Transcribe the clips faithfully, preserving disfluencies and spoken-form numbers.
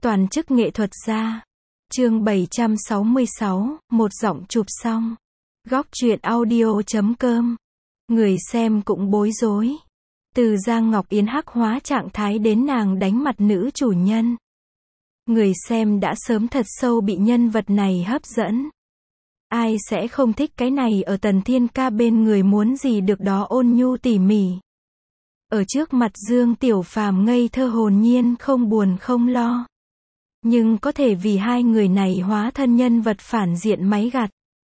Toàn chức nghệ thuật gia. Chương bảy trăm sáu mươi sáu, một giọng chụp xong. Góc truyện audio chấm com. Người xem cũng bối rối. Từ Giang Ngọc Yến hắc hóa trạng thái đến nàng đánh mặt nữ chủ nhân. Người xem đã sớm thật sâu bị nhân vật này hấp dẫn. Ai sẽ không thích cái này ở Tần Thiên Ca bên người muốn gì được đó ôn nhu tỉ mỉ. Ở trước mặt Dương Tiểu Phàm ngây thơ hồn nhiên không buồn không lo. Nhưng có thể vì hai người này hóa thân nhân vật phản diện máy gặt.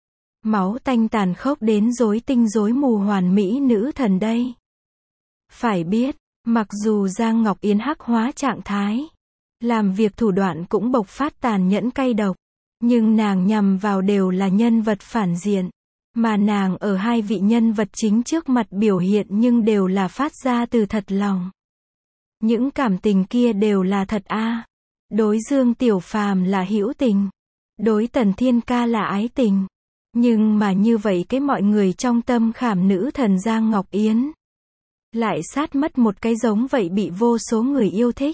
Máu tanh tàn khốc đến rối tinh rối mù hoàn mỹ nữ thần đây. Phải biết, mặc dù Giang Ngọc Yến hắc hóa trạng thái, làm việc thủ đoạn cũng bộc phát tàn nhẫn cay độc, nhưng nàng nhằm vào đều là nhân vật phản diện, mà nàng ở hai vị nhân vật chính trước mặt biểu hiện nhưng đều là phát ra từ thật lòng. Những cảm tình kia đều là thật a. À. Đối Dương Tiểu Phàm là hữu tình, đối Tần Thiên Ca là ái tình. Nhưng mà như vậy cái mọi người trong tâm khảm nữ thần Giang Ngọc Yến lại sát mất một cái giống vậy bị vô số người yêu thích.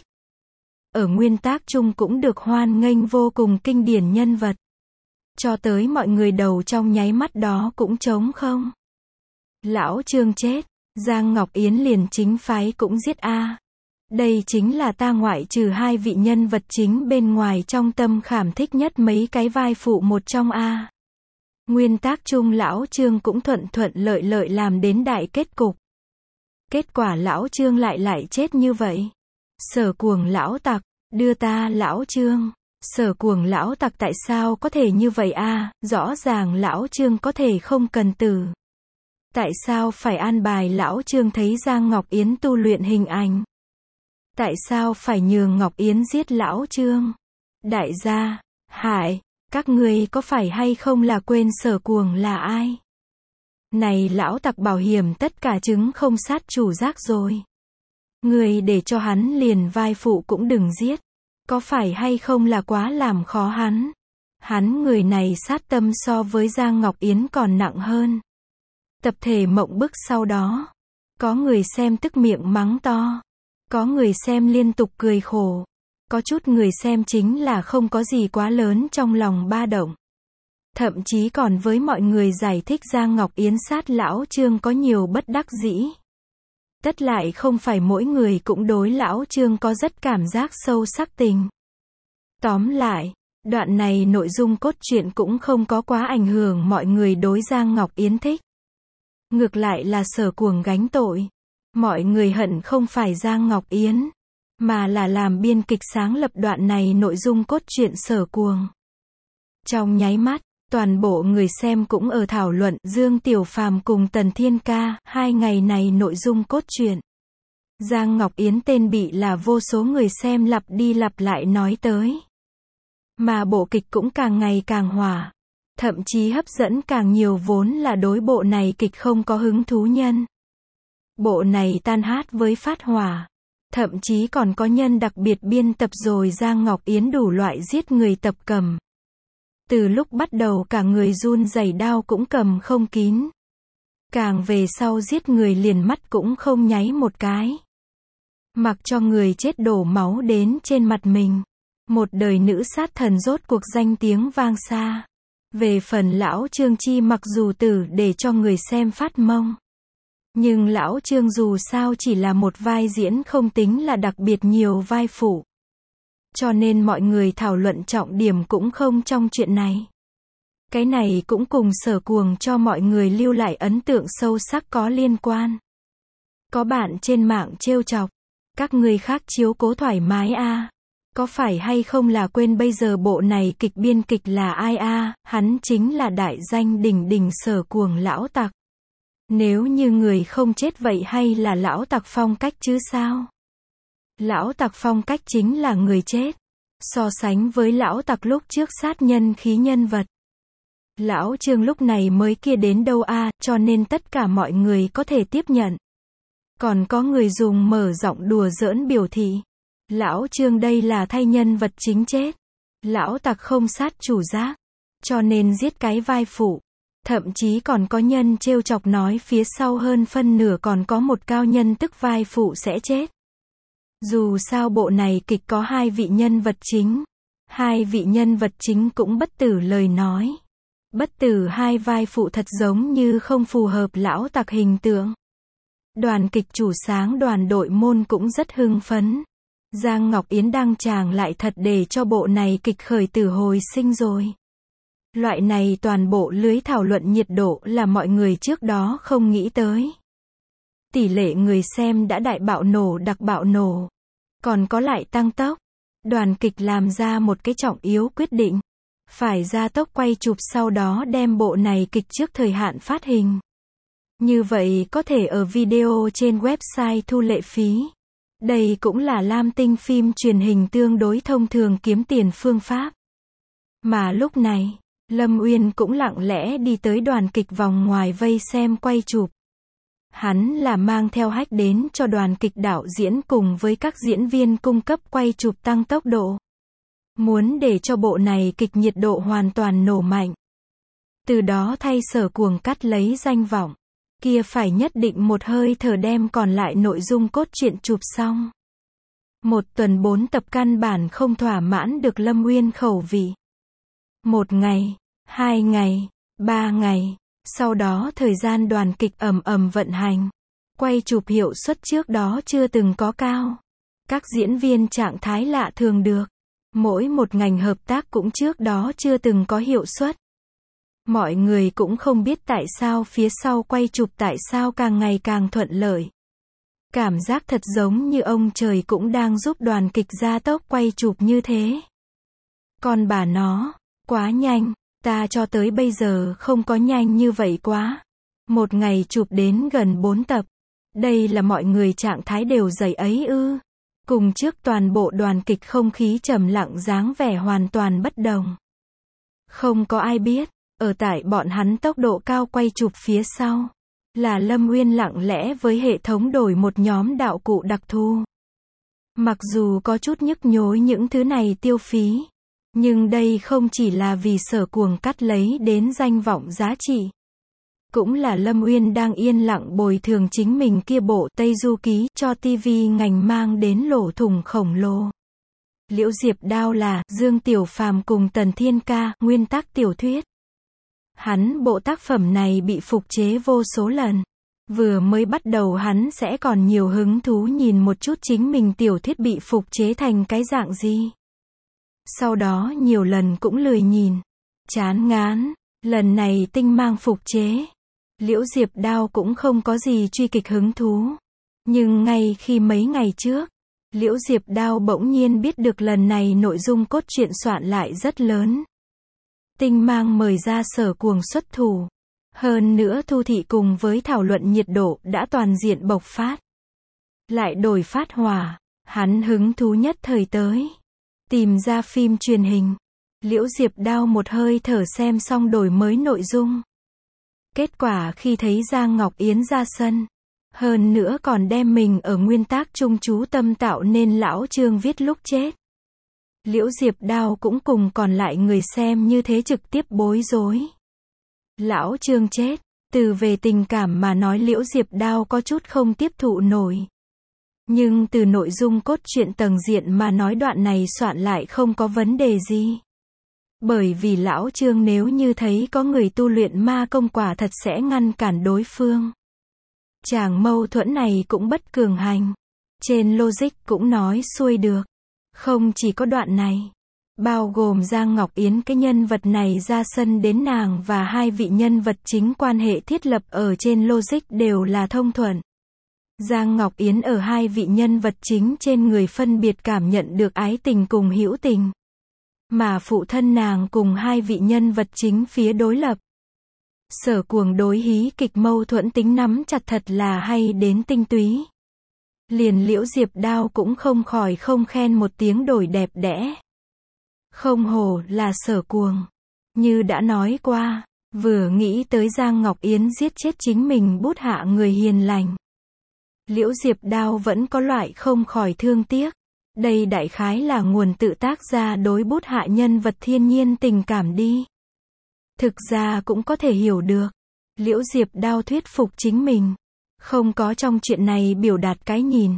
Ở nguyên tác chung cũng được hoan nghênh vô cùng kinh điển nhân vật. Cho tới mọi người đầu trong nháy mắt đó cũng trống không. Lão Trương chết, Giang Ngọc Yến liền chính phái cũng giết a. À. Đây chính là ta ngoại trừ hai vị nhân vật chính bên ngoài trong tâm khảm thích nhất mấy cái vai phụ một trong a. À. Nguyên tác chung lão Trương cũng thuận thuận lợi lợi làm đến đại kết cục. Kết quả lão Trương lại lại chết như vậy. Sở cuồng lão tặc, đưa ta lão Trương. Sở cuồng lão tặc tại sao có thể như vậy a? À? Rõ ràng lão Trương có thể không cần tử. Tại sao phải an bài lão Trương thấy Giang Ngọc Yến tu luyện hình ảnh? Tại sao phải nhường Ngọc Yến giết lão Trương? Đại gia, Hải, các ngươi có phải hay không là quên sở cuồng là ai? Này lão tặc bảo hiểm tất cả chứng không sát chủ giác rồi. Người để cho hắn liền vai phụ cũng đừng giết. Có phải hay không là quá làm khó hắn? Hắn người này sát tâm so với Giang Ngọc Yến còn nặng hơn. Tập thể mộng bức sau đó. Có người xem tức miệng mắng to. Có người xem liên tục cười khổ. Có chút người xem chính là không có gì quá lớn trong lòng ba động. Thậm chí còn với mọi người giải thích Giang Ngọc Yến sát lão Trương có nhiều bất đắc dĩ. Tất lại không phải mỗi người cũng đối lão Trương có rất cảm giác sâu sắc tình. Tóm lại, đoạn này nội dung cốt truyện cũng không có quá ảnh hưởng mọi người đối Giang Ngọc Yến thích. Ngược lại là sở cuồng gánh tội. Mọi người hận không phải Giang Ngọc Yến, mà là làm biên kịch sáng lập đoạn này nội dung cốt truyện sở cuồng. Trong nháy mắt, toàn bộ người xem cũng ở thảo luận Dương Tiểu Phàm cùng Tần Thiên Ca, hai ngày này nội dung cốt truyện. Giang Ngọc Yến tên bị là vô số người xem lặp đi lặp lại nói tới. Mà bộ kịch cũng càng ngày càng hỏa. Thậm chí hấp dẫn càng nhiều vốn là đối bộ này kịch không có hứng thú nhân. Bộ này tan hát với phát hỏa. Thậm chí còn có nhân đặc biệt biên tập rồi Giang Ngọc Yến đủ loại giết người tập cầm. Từ lúc bắt đầu cả người run rẩy đao cũng cầm không kín. Càng về sau giết người liền mắt cũng không nháy một cái. Mặc cho người chết đổ máu đến trên mặt mình. Một đời nữ sát thần rốt cuộc danh tiếng vang xa. Về phần lão Trương chi mặc dù tử để cho người xem phát mông. Nhưng lão Trương dù sao chỉ là một vai diễn không tính là đặc biệt nhiều vai phụ. Cho nên mọi người thảo luận trọng điểm cũng không trong chuyện này. Cái này cũng cùng sở cuồng cho mọi người lưu lại ấn tượng sâu sắc có liên quan. Có bạn trên mạng trêu chọc. Các người khác chiếu cố thoải mái a. À. Có phải hay không là quên bây giờ bộ này kịch biên kịch là ai a? À? Hắn chính là đại danh đỉnh đỉnh sở cuồng lão tặc. Nếu như người không chết vậy hay là lão tặc phong cách chứ sao? Lão tặc phong cách chính là người chết. So sánh với lão tặc lúc trước sát nhân khí nhân vật. Lão Trương lúc này mới kia đến đâu a, à, cho nên tất cả mọi người có thể tiếp nhận. Còn có người dùng mở giọng đùa giỡn biểu thị. Lão Trương đây là thay nhân vật chính chết. Lão tặc không sát chủ giác. Cho nên giết cái vai phụ. Thậm chí còn có nhân trêu chọc nói phía sau hơn phân nửa còn có một cao nhân tức vai phụ sẽ chết. Dù sao bộ này kịch có hai vị nhân vật chính. Hai vị nhân vật chính cũng bất tử lời nói. Bất tử hai vai phụ thật giống như không phù hợp lão tặc hình tượng. Đoàn kịch chủ sáng đoàn đội môn cũng rất hưng phấn. Giang Ngọc Yến đăng tràng lại thật để cho bộ này kịch khởi tử hồi sinh rồi. Loại này toàn bộ lưới thảo luận nhiệt độ là mọi người trước đó không nghĩ tới. Tỷ lệ người xem đã đại bạo nổ đặc bạo nổ. Còn có lại tăng tốc. Đoàn kịch làm ra một cái trọng yếu quyết định. Phải ra tốc quay chụp sau đó đem bộ này kịch trước thời hạn phát hình. Như vậy có thể ở video trên website thu lệ phí. Đây cũng là Lam Tinh phim truyền hình tương đối thông thường kiếm tiền phương pháp. Mà lúc này, Lâm Uyên cũng lặng lẽ đi tới đoàn kịch vòng ngoài vây xem quay chụp. Hắn là mang theo hách đến cho đoàn kịch đạo diễn cùng với các diễn viên cung cấp quay chụp tăng tốc độ. Muốn để cho bộ này kịch nhiệt độ hoàn toàn nổ mạnh. Từ đó thay Sở Cuồng cắt lấy danh vọng. Kia phải nhất định một hơi thở đem còn lại nội dung cốt truyện chụp xong. Một tuần bốn tập căn bản không thỏa mãn được Lâm Uyên khẩu vị. Một ngày, hai ngày, ba ngày, sau đó thời gian đoàn kịch ầm ầm vận hành. Quay chụp hiệu suất trước đó chưa từng có cao. Các diễn viên trạng thái lạ thường được. Mỗi một ngành hợp tác cũng trước đó chưa từng có hiệu suất. Mọi người cũng không biết tại sao phía sau quay chụp tại sao càng ngày càng thuận lợi. Cảm giác thật giống như ông trời cũng đang giúp đoàn kịch gia tốc quay chụp như thế. Còn bà nó, quá nhanh, ta cho tới bây giờ không có nhanh như vậy quá. Một ngày chụp đến gần bốn tập. Đây là mọi người trạng thái đều dày ấy ư. Cùng trước toàn bộ đoàn kịch không khí trầm lặng dáng vẻ hoàn toàn bất đồng. Không có ai biết. Ở tại bọn hắn tốc độ cao quay chụp phía sau, là Lâm Uyên lặng lẽ với hệ thống đổi một nhóm đạo cụ đặc thù. Mặc dù có chút nhức nhối những thứ này tiêu phí, nhưng đây không chỉ là vì Sở Cuồng cắt lấy đến danh vọng giá trị. Cũng là Lâm Uyên đang yên lặng bồi thường chính mình kia bộ Tây Du Ký cho ti vi ngành mang đến lỗ thủng khổng lồ. Liễu Diệp Đao là Dương Tiểu Phàm cùng Tần Thiên Ca, nguyên tác tiểu thuyết. Hắn bộ tác phẩm này bị phục chế vô số lần. Vừa mới bắt đầu hắn sẽ còn nhiều hứng thú nhìn một chút chính mình tiểu thuyết bị phục chế thành cái dạng gì. Sau đó nhiều lần cũng lười nhìn. Chán ngán. Lần này tinh mang phục chế. Liễu Diệp Đao cũng không có gì truy kịch hứng thú. Nhưng ngay khi mấy ngày trước, Liễu Diệp Đao bỗng nhiên biết được lần này nội dung cốt truyện soạn lại rất lớn. Tinh mang mời ra Sở Cuồng xuất thủ. Hơn nữa Thu Thị cùng với thảo luận nhiệt độ đã toàn diện bộc phát. Lại đổi phát hỏa. Hắn hứng thú nhất thời tới. Tìm ra phim truyền hình. Liễu Diệp Đao một hơi thở xem xong đổi mới nội dung. Kết quả khi thấy Giang Ngọc Yến ra sân. Hơn nữa còn đem mình ở nguyên tác trung chú tâm tạo nên lão Trương viết lúc chết. Liễu Diệp Đao cũng cùng còn lại người xem như thế trực tiếp bối rối. Lão Trương chết, từ về tình cảm mà nói Liễu Diệp Đao có chút không tiếp thụ nổi. Nhưng từ nội dung cốt truyện tầng diện mà nói đoạn này soạn lại không có vấn đề gì. Bởi vì lão Trương nếu như thấy có người tu luyện ma công quả thật sẽ ngăn cản đối phương. Chàng mâu thuẫn này cũng bất cường hành. Trên logic cũng nói xuôi được. Không chỉ có đoạn này. Bao gồm Giang Ngọc Yến cái nhân vật này ra sân đến nàng và hai vị nhân vật chính quan hệ thiết lập ở trên logic đều là thông thuận. Giang Ngọc Yến ở hai vị nhân vật chính trên người phân biệt cảm nhận được ái tình cùng hữu tình. Mà phụ thân nàng cùng hai vị nhân vật chính phía đối lập. Sở Cuồng đối hí kịch mâu thuẫn tính nắm chặt thật là hay đến tinh túy. Liền Liễu Diệp Đao cũng không khỏi không khen một tiếng đổi đẹp đẽ. Không hổ là Sở Cuồng. Như đã nói qua, vừa nghĩ tới Giang Ngọc Yến giết chết chính mình bút hạ người hiền lành. Liễu Diệp Đao vẫn có loại không khỏi thương tiếc. Đây đại khái là nguồn tự tác ra đối bút hạ nhân vật thiên nhiên tình cảm đi. Thực ra cũng có thể hiểu được. Liễu Diệp Đao thuyết phục chính mình. Không có trong chuyện này biểu đạt cái nhìn.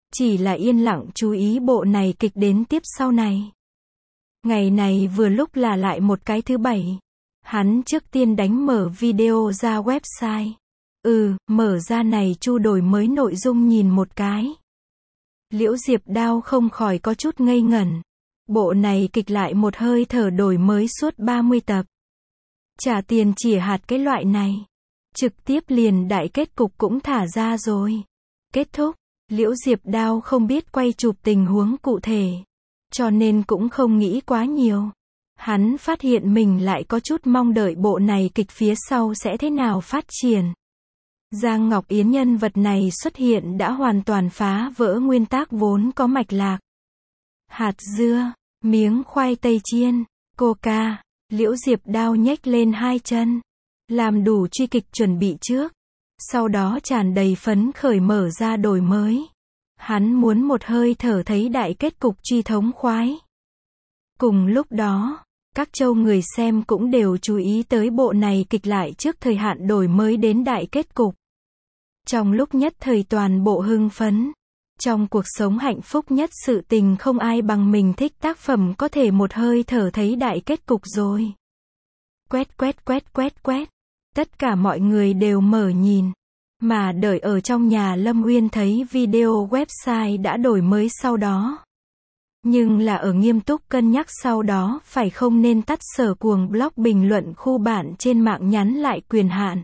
chỉ là yên lặng chú ý bộ này kịch đến tiếp sau này. Ngày này vừa lúc là lại một cái thứ bảy. Hắn trước tiên đánh mở video ra website. Ừ, mở ra này Chu đổi mới nội dung nhìn một cái. Liễu Diệp Đao không khỏi có chút ngây ngẩn. Bộ này kịch lại một hơi thở đổi mới suốt ba mươi tập. Trả tiền chìa hạt cái loại này. Trực tiếp liền đại kết cục cũng thả ra rồi. Kết thúc, Liễu Diệp Đao không biết quay chụp tình huống cụ thể. Cho nên cũng không nghĩ quá nhiều. Hắn phát hiện mình lại có chút mong đợi bộ này kịch phía sau sẽ thế nào phát triển. Giang Ngọc Yến nhân vật này xuất hiện đã hoàn toàn phá vỡ nguyên tắc vốn có mạch lạc. Hạt dưa, miếng khoai tây chiên, coca, Liễu Diệp Đao nhếch lên hai chân. Làm đủ truy kịch chuẩn bị trước. Sau đó tràn đầy phấn khởi mở ra đổi mới. Hắn muốn một hơi thở thấy đại kết cục truy thống khoái. Cùng lúc đó, các châu người xem cũng đều chú ý tới bộ này kịch lại trước thời hạn đổi mới đến đại kết cục. Trong lúc nhất thời toàn bộ hưng phấn. Trong cuộc sống hạnh phúc nhất sự tình không ai bằng mình thích tác phẩm có thể một hơi thở thấy đại kết cục rồi. Quét quét quét quét quét. Tất cả mọi người đều mở nhìn. Mà đợi ở trong nhà Lâm Uyên thấy video website đã đổi mới sau đó. Nhưng là ở nghiêm túc cân nhắc sau đó phải không nên tắt Sở Cuồng blog bình luận khu bạn trên mạng nhắn lại quyền hạn.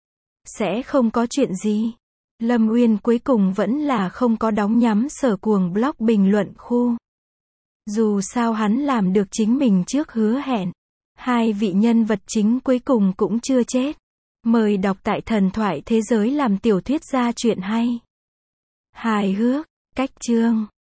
Sẽ không có chuyện gì. Lâm Uyên cuối cùng vẫn là không có đóng nhắm Sở Cuồng blog bình luận khu. Dù sao hắn làm được chính mình trước hứa hẹn. Hai vị nhân vật chính cuối cùng cũng chưa chết. Mời đọc tại Thần Thoại Thế Giới làm tiểu thuyết ra chuyện hay. Hài hước, cách chương.